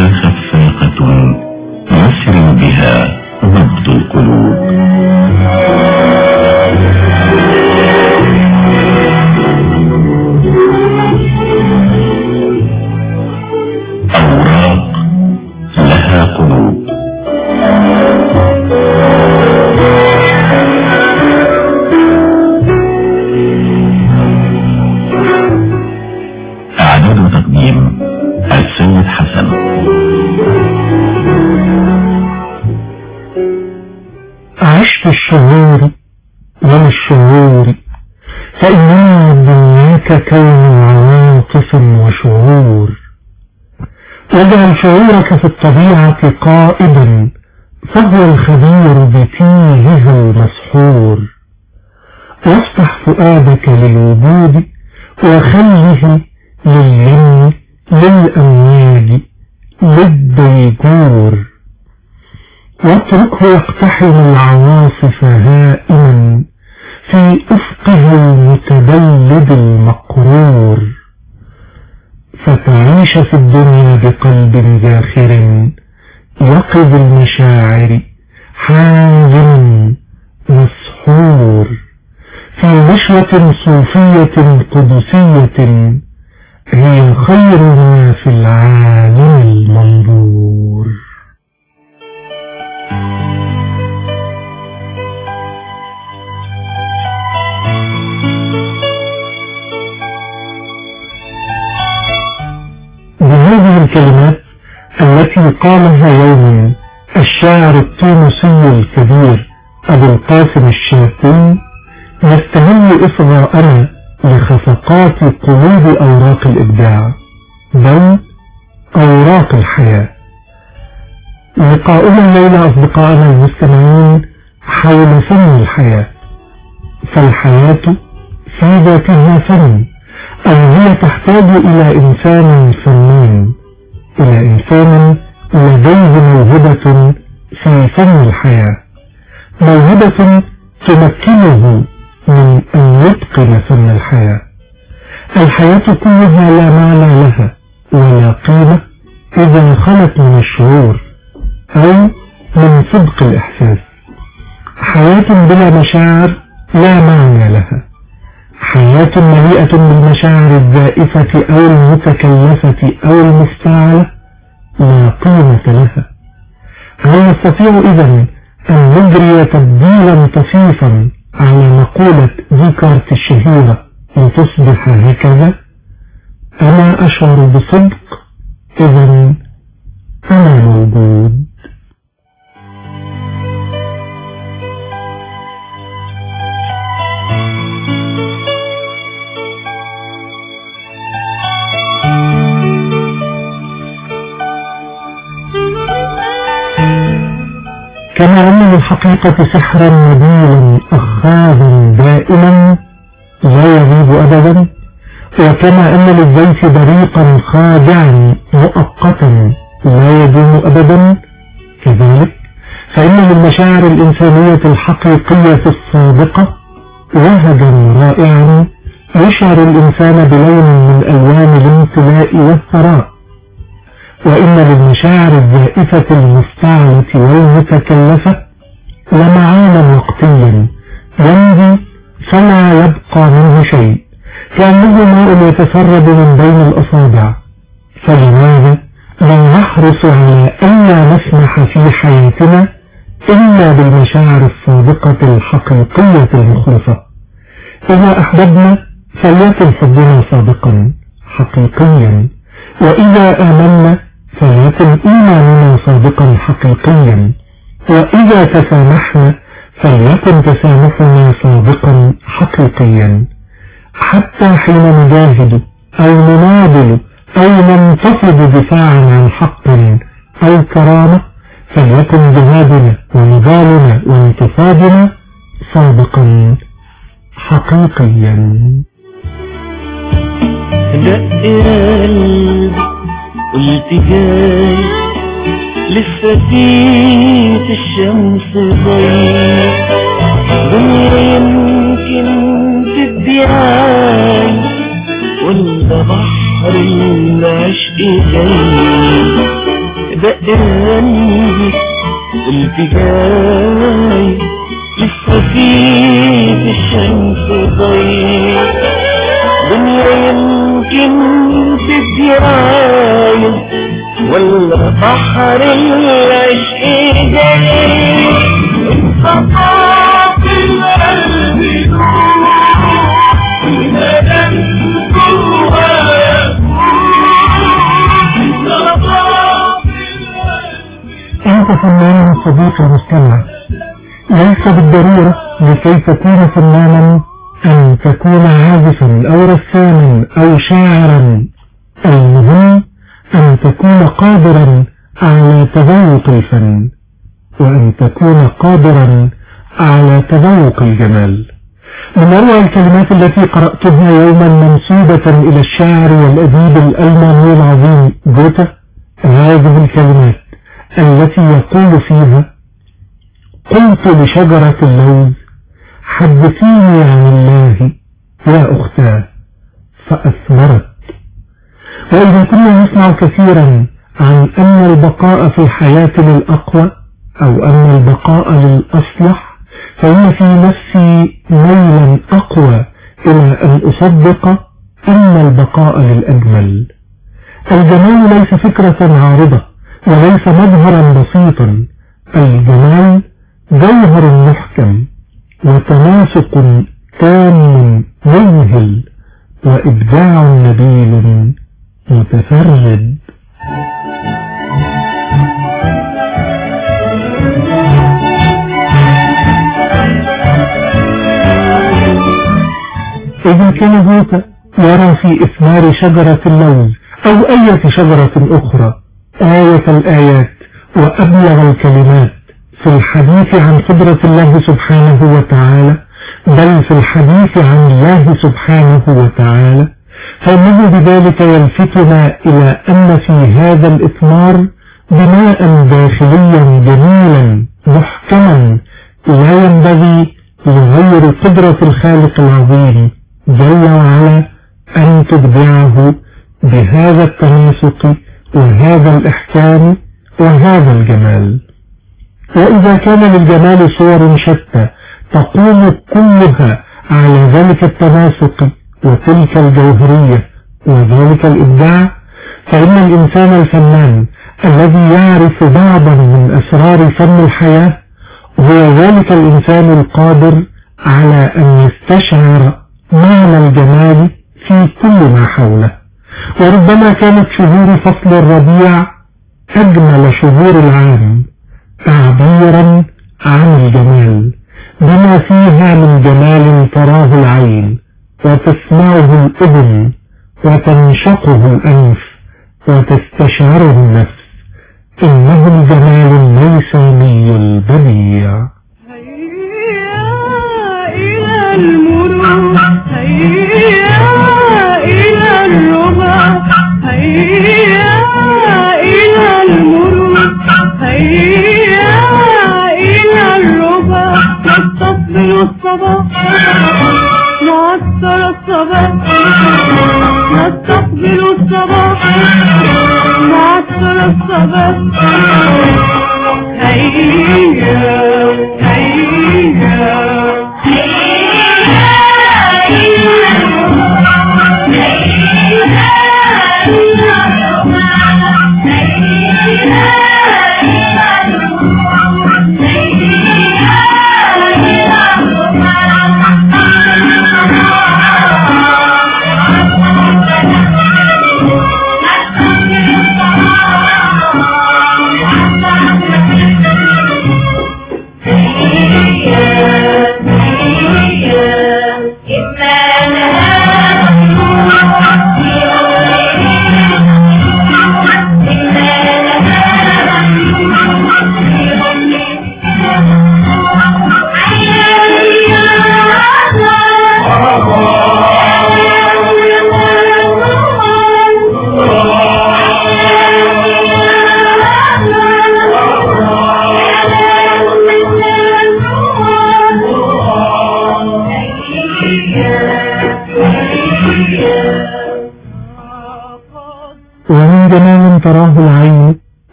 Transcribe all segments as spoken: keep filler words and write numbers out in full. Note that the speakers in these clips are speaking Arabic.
موجة خفاقة يسري بها نبض القلوب. أوراق لها قلوب. إعداد وتقديم السيد حسن. عشت الشهور من الشهور، فإنما دنياك كون عواطف وشعور. واجعل شعورك في الطبيعة قائدا، فهو الخبير بتيهها المسحور. وافتح فؤادك للوجود، وخله لليم للأمواج للديجور. واتركه يقتحم العواصف هائما في أفقه المتبلد المقرور، فتعيش في الدنيا بقلب زاخر يقظ المشاعر حازم مسحور، في نشوة صوفية قدسية هي خير ما في العالم المنظور. بهذه الكلمات التي قالها يوما الشاعر التونسي الكبير أبو القاسم الشافعي، نستهل إصغاءنا لخفقات قلوب أوراق الإبداع، بل أوراق الحياة. لقاؤنا الليلة أصدقائنا المستمعين حول فن الحياة. فالحياة في ذاتها فن، أو هي تحتاج إلى إنسان فنان، إلى إنسان لديه موهبة في فن الحياة، موهبة تمكنه من أن يتقن فن الحياة. الحياة كلها لا معنى لها ولا قيمة إذا خلت من الشعور أو من صدق الإحساس. حياة بلا مشاعر لا معنى لها. حياة مليئة بالمشاعر الزائفة أو المتكلفة أو المفتعلة لا قيمة لها. هل نستطيع إذن أن نجري تبديلا طفيفا على مقولة ديكارت الشهيرة لتصبح هكذا؟ أنا أشعر بصدق، إذن أنا موجود. كما أن للحقيقة سحرا نبيلا أخاذا دائما لا يغيب أبدا، وكما أن للزيت بريقا خادعا مؤقتا لا يدوم أبدا، كذلك فإن للمشاعر الإنسانية الحقيقية الصادقة وهجا رائعا يشعر الإنسان بلون من ألوان الامتلاء والثراء. وإن للمشاعر الزائفة المفتعلة والمتكلفة لمعانا وقتيا يمضي فلا يبقى منه شيء، كأنه ماء يتسرب من بين الأصابع. فلماذا لا نحرص على ألا نسمح في حياتنا إلا بالمشاعر الصادقة الحقيقية المخلصة؟ إذا أحببنا فليكن حبنا صادقا حقيقيا، وإذا آمنا فليكن إيماننا صادقا حقيقيا، وإذا تسامحنا فليكن تسامحنا صادقا حقيقيا. حتى حين نجاهد أو نناضل أو ننتفض دفاعا عن حق أو كرامة فليكن جهادنا ونضالنا وانتفاضنا صادقا حقيقيا. دق قلبي قلت جاي لسه فيت الشمس ضي، دنيا يمكن تدي عاي ولا بحر العشق جاي. دق قلبي قلت جاي لسه في الشمس ضيق دنيا يمكن تدي عايز ولا بحر العشق جاي انصفاف القلب والندم جوايا أنت فنان صديقي المستمع، ليس بالضرورة لكي تكون فنانا أن تكون عازفا أو رساما أو شاعرا، المهم أن تكون قادرا على تذوق الفن وأن تكون قادرا على تذوق الجمال. من أروع الكلمات التي قرأتها يوما منسوبة إلى الشاعر والأديب الألماني العظيم جوته هذه الكلمات التي يقول فيها: قلت لشجرة اللوز حدثيني عن الله يا أختاه فأثمرت. وإذا كنا نسمع كثيرا عن أن البقاء في الحياة للأقوى أو أن البقاء للأصلح، فإن في نفسي ميلا أقوى إلى أن أصدق أن البقاء للأجمل. الجمال ليس فكرة عارضة وليس مظهرا بسيطا، الجمال جوهر محكم وتناسق تام مذهل وإبداع نبيل متفرد. إذا كان جوته يرى في إثمار شجرة اللوز أو أي شجرة أخرى آية الآيات وأبلغ الكلمات في الحديث عن قدرة الله سبحانه وتعالى، بل في الحديث عن الله سبحانه وتعالى، فإنه بذلك يلفتنا إلى أن في هذا الإثمار بناء داخليا جميلا محكما لا ينبغي لغير قدرة الخالق العظيم جل وعلا أن تبدعه بهذا التناسق وهذا الإحكام وهذا الجمال. وإذا كان للجمال صور شتى تقوم كلها على ذلك التناسق وتلك الجوهرية وذلك الإبداع، فإن الإنسان الفنان الذي يعرف بعضا من أسرار فن الحياة هو ذلك الإنسان القادر على أن يستشعر معنى الجمال في كل ما حوله. وربما كانت شهور فصل الربيع أجمل شهور العام تعبيرا عن الجمال بما فيها من جمال تراه العين وتسمعه الأذن وتنشقه الأنف وتستشعره النفس، إنه الجمال الميساني البديع. هيا إلى المرور، هيا إلى الربع، هيا إلى المرور، هيا إلى الربع، نستقبل الصباح معسر الصباح، نستقبل الصباح معسر الصباح. هيا هيا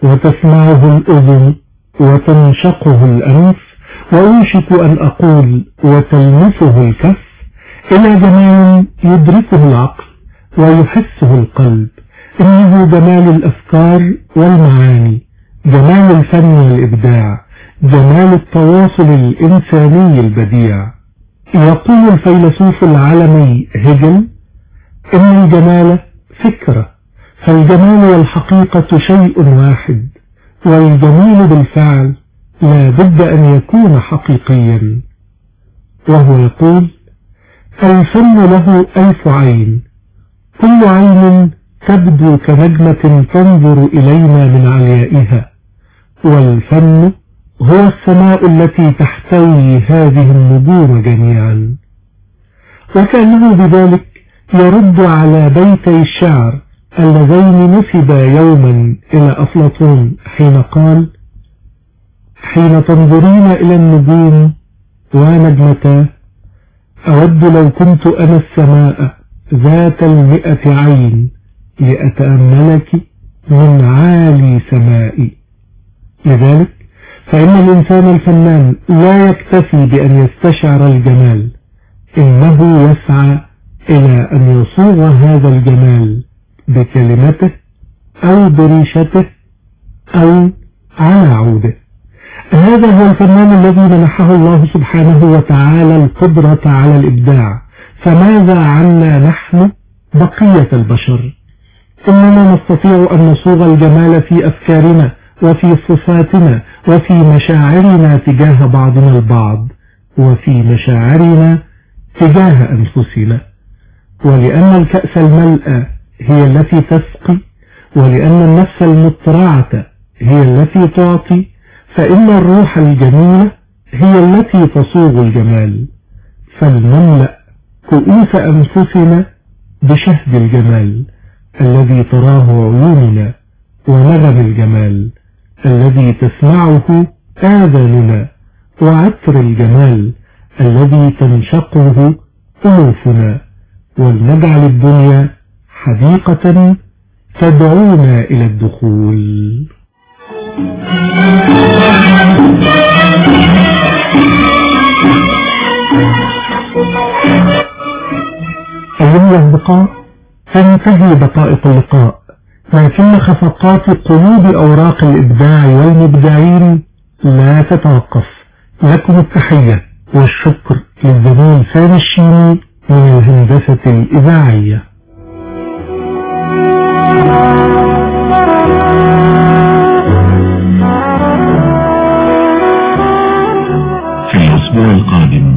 وتسمعه الأذن وتنشقه الأنف، وأوشك أن أقول وتلمسه الكف، إلى جمال يدركه العقل ويحسه القلب. إنه جمال الأفكار والمعاني، جمال الفن والإبداع، جمال التواصل الإنساني البديع. يقول الفيلسوف العالمي هيجل إن الجمال فكرة، فالجمال والحقيقة شيء واحد، والجميل بالفعل لا بد أن يكون حقيقيا. وهو يقول: الفن له ألف عين، كل عين تبدو كنجمة تنظر إلينا من عليائها، والفن هو السماء التي تحتوي هذه النجوم جميعا. وكأنه بذلك يرد على بيتي الشعر اللذين نسبا يوما إلى أفلاطون حين قال: حين تنظرين إلى النجوم ونجمتا، أود لو كنت أنا السماء ذات المئة عين لأتأملك من عالي سمائي. لذلك فإن الإنسان الفنان لا يكتفي بأن يستشعر الجمال، إنه يسعى إلى أن يصوغ هذا الجمال بكلمته أو بريشته أو على عوده. هذا هو الفنان الذي منحه الله سبحانه وتعالى القدرة على الإبداع. فماذا عنا نحن بقية البشر؟ إننا نستطيع أن نصوغ الجمال في أفكارنا وفي صفاتنا وفي مشاعرنا تجاه بعضنا البعض وفي مشاعرنا تجاه أنفسنا. ولأن الكأس الملأى هي التي تسقي، ولأن النفس المترعة هي التي تعطي، فإن الروح الجميلة هي التي تصوغ الجمال. فلنملأ كؤوس أنفسنا بشهد الجمال الذي تراه عيوننا، ونغم الجمال الذي تسمعه آذاننا، وعطر الجمال الذي تنشقه أنوفنا، ولنجعل الدنيا حديقة تدعونا إلى الدخول. أيها الأصدقاء، تنتهي دقائق اللقاء، لكن خفقات قلوب أوراق الإبداع والمبدعين لا تتوقف. لكم التحية والشكر للزميل سامي الشيني من الهندسة الإذاعية. في الأسبوع القادم